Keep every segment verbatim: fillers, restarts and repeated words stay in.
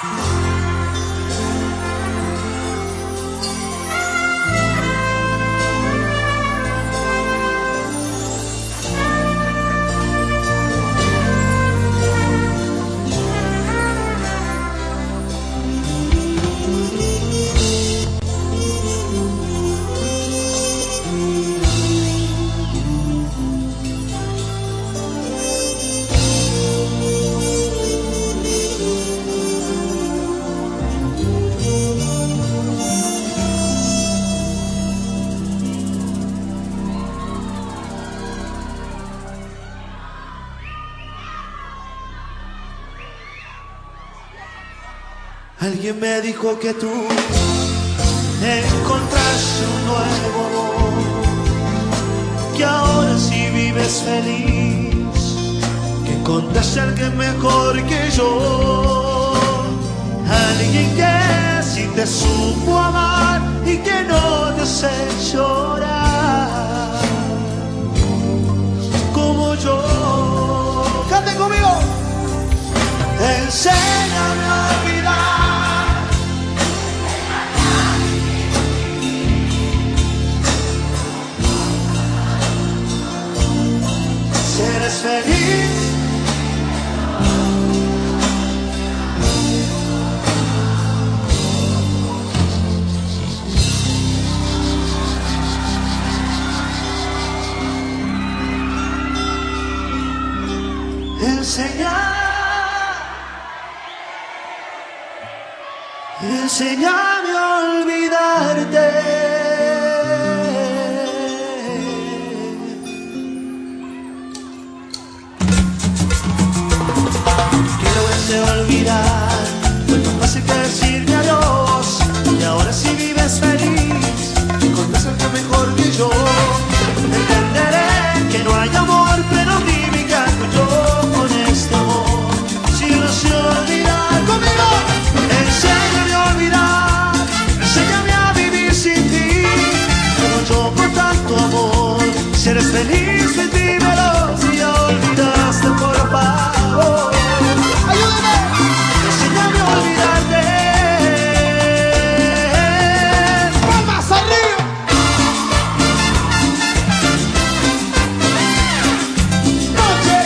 Alguien me dijo que tú encontraste un nuevo amor, que ahora sí vives feliz, que encontraste a alguien mejor que yo, alguien que sí te supo amar y que no te hace llorar como yo. ¡Canten conmigo! Enséñame a olvidar. Si eres feliz, enseñar, enséñame a olvidarte. Olvidar, fue tan fácil que decirme adiós, y ahora si vives feliz, encontrás algo mejor que yo. Entenderé que no hay amor, pero dime qué hago yo con este amor, si no sé olvidar. Conmigo, enséñame a olvidar, enséñame a vivir sin ti, pero yo con tanto amor. Si eres feliz, ven, dímelo, si ya olvidaste, por favor. Enséñame a olvidarte. ¡Palmas arriba! ¡Noche!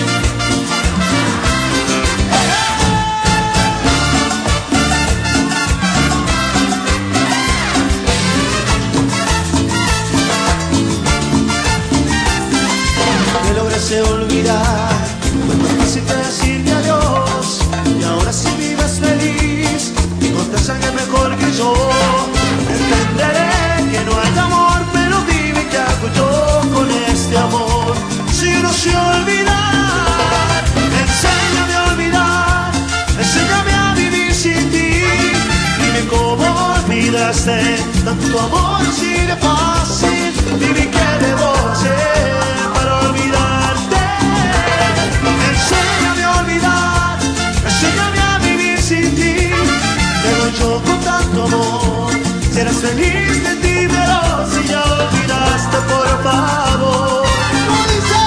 Que lograse olvidar, fue tan fácil que decirme adiós, y ahora si vives feliz, encontrás a alguien mejor que yo. Entenderé que no hay amor, pero dime qué hago yo con este amor, si no sé olvidar. Enséñame a olvidar, enséñame a vivir sin ti, dime cómo olvidaste tanto amor, si de fácil, dime qué debo hacer para olvidarte. Enséñame a olvidar, enséñame a vivir sin ti, pero yo con tanto amor. Si eres feliz, ven, dímelo, si ya olvidaste, por favor. ¿Cómo dice?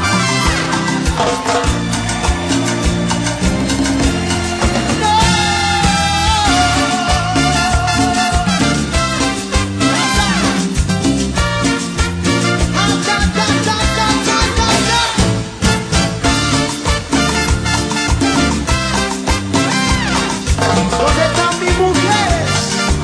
¿Dónde están mis mujeres?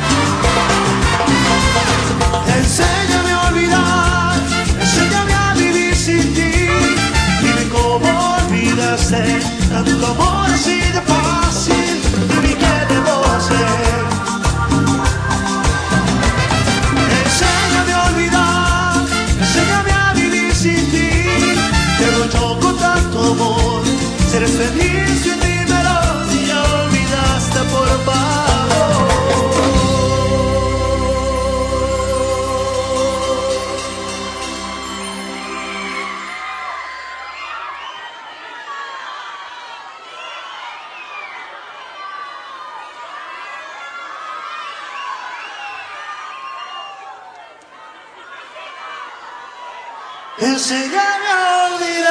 Enséñame a olvidar, enséñame a vivir sin ti, dime cómo olvidaste tanto amor así de fácil, dime qué debo hacer. Enséñame a olvidar, enséñame a vivir sin ti, pero yo con tanto amor. Si eres feliz, bien, dímelo, si ya olvidaste, por favor. Enséñame a olvidar.